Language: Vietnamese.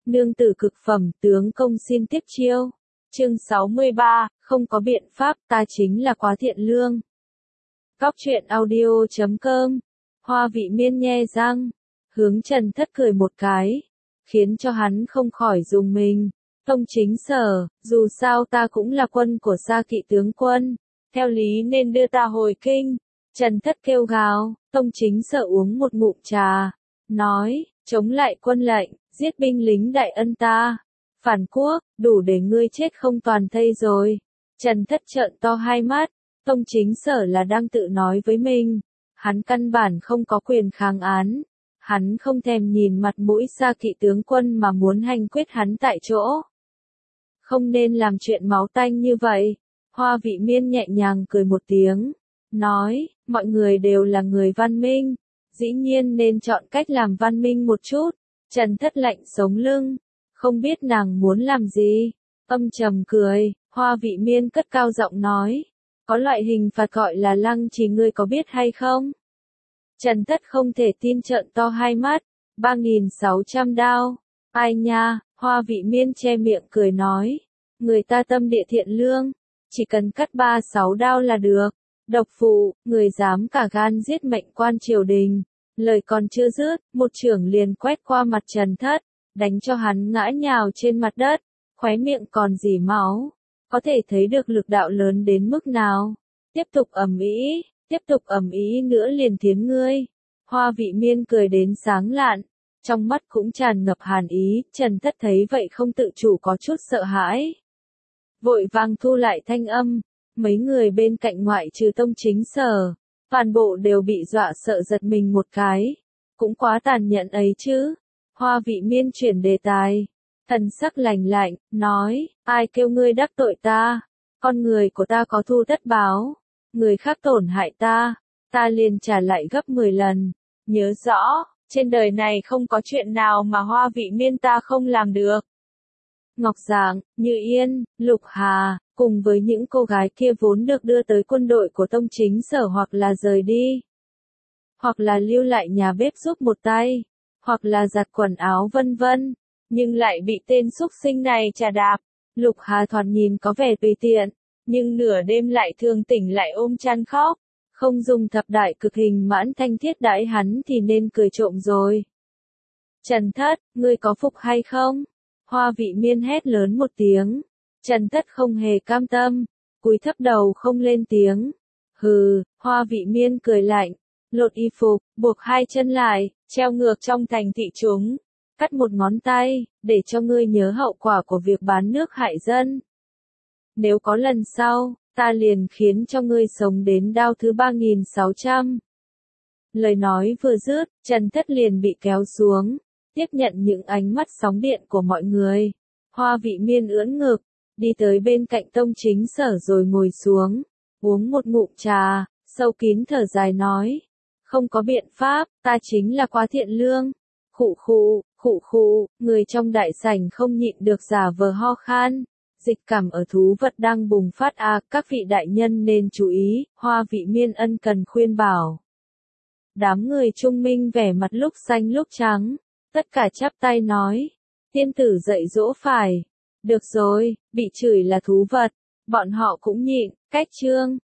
nương tử cực phẩm, tướng công xin tiếp chiêu. Chương 63, không có biện pháp, ta chính là quá thiện lương. Góc truyện audio.com. Hoa Vị Miên nhe răng, hướng Trần Thất cười một cái, khiến cho hắn không khỏi rùng mình. Tông Chính Sở, dù sao ta cũng là quân của Sa Kỵ tướng quân, theo lý nên đưa ta hồi kinh. Trần Thất kêu gào. Tông Chính Sở uống một ngụm trà, nói, chống lại quân lệnh, giết binh lính đại ân ta. Phản quốc, đủ để ngươi chết không toàn thây rồi. Trần Thất trợn to hai mắt, Tông Chính Sở là đang tự nói với mình. Hắn căn bản không có quyền kháng án. Hắn không thèm nhìn mặt mũi Sa Kỵ tướng quân mà muốn hành quyết hắn tại chỗ. Không nên làm chuyện máu tanh như vậy. Hoa Vị Miên nhẹ nhàng cười một tiếng, nói, mọi người đều là người văn minh, dĩ nhiên nên chọn cách làm văn minh một chút. Trần Thất lạnh sống lưng, không biết nàng muốn làm gì. Âm trầm cười, Hoa Vị Miên cất cao giọng nói, có loại hình phạt gọi là lăng trì, ngươi có biết hay không? Trần Thất không thể tin trợn to hai mắt, 3.600 đao, ai nha. Hoa Vị Miên che miệng cười nói, người ta tâm địa thiện lương, chỉ cần cắt 3-6 đao là được. Độc phụ, người dám cả gan giết mệnh quan triều đình. Lời còn chưa dứt, một chưởng liền quét qua mặt Trần Thất, đánh cho hắn ngã nhào trên mặt đất, khóe miệng còn rỉ máu. Có thể thấy được lực đạo lớn đến mức nào. Tiếp tục ầm ĩ nữa liền thiến ngươi. Hoa Vị Miên cười đến sáng lạn, trong mắt cũng tràn ngập hàn ý. Trần Thất thấy vậy không tự chủ có chút sợ hãi, vội vàng thu lại thanh âm. Mấy người bên cạnh ngoại trừ Tông Chính Sở, toàn bộ đều bị dọa sợ giật mình một cái. Cũng quá tàn nhẫn ấy chứ. Hoa Vị Miên chuyển đề tài, thần sắc lạnh lạnh, nói, ai kêu ngươi đắc tội ta? Con người của ta có thù tất báo, người khác tổn hại ta, ta liền trả lại gấp 10 lần. Nhớ rõ, trên đời này không có chuyện nào mà Hoa Vị Miên ta không làm được. Ngọc Giảng, Như Yên, Lục Hà, cùng với những cô gái kia vốn được đưa tới quân đội của Tông Chính Sở, hoặc là rời đi, hoặc là lưu lại nhà bếp giúp một tay, hoặc là giặt quần áo vân vân, nhưng lại bị tên xúc sinh này trà đạp. Lục Hà thoạt nhìn có vẻ tùy tiện, nhưng nửa đêm lại thường tỉnh lại ôm chăn khóc. Không dùng thập đại cực hình mãn thanh thiết đãi hắn thì nên cười trộm rồi. Trần Thất, ngươi có phục hay không? Hoa Vị Miên hét lớn một tiếng. Trần Thất không hề cam tâm, cúi thấp đầu không lên tiếng. Hừ. Hoa Vị Miên cười lạnh, lột y phục, buộc hai chân lại, treo ngược trong thành thị chúng, cắt một ngón tay, để cho ngươi nhớ hậu quả của việc bán nước hại dân. Nếu có lần sau, ta liền khiến cho ngươi sống đến đao thứ 3.600. Lời nói vừa dứt, Trần Thất liền bị kéo xuống, tiếp nhận những ánh mắt sóng điện của mọi người. Hoa Vị Miên ưỡn ngực, đi tới bên cạnh Tông Chính Sở rồi ngồi xuống, uống một ngụm trà, sâu kín thở dài nói, không có biện pháp, ta chính là quá thiện lương. Khụ khụ, người trong đại sảnh không nhịn được giả vờ ho khan. Dịch cảm ở thú vật đang bùng phát các vị đại nhân nên chú ý. Hoa Vị Miên ân cần khuyên bảo. Đám người trung minh vẻ mặt lúc xanh lúc trắng, tất cả chắp tay nói, tiên tử dạy dỗ phải. Được rồi, bị chửi là thú vật, bọn họ cũng nhịn. Cách chương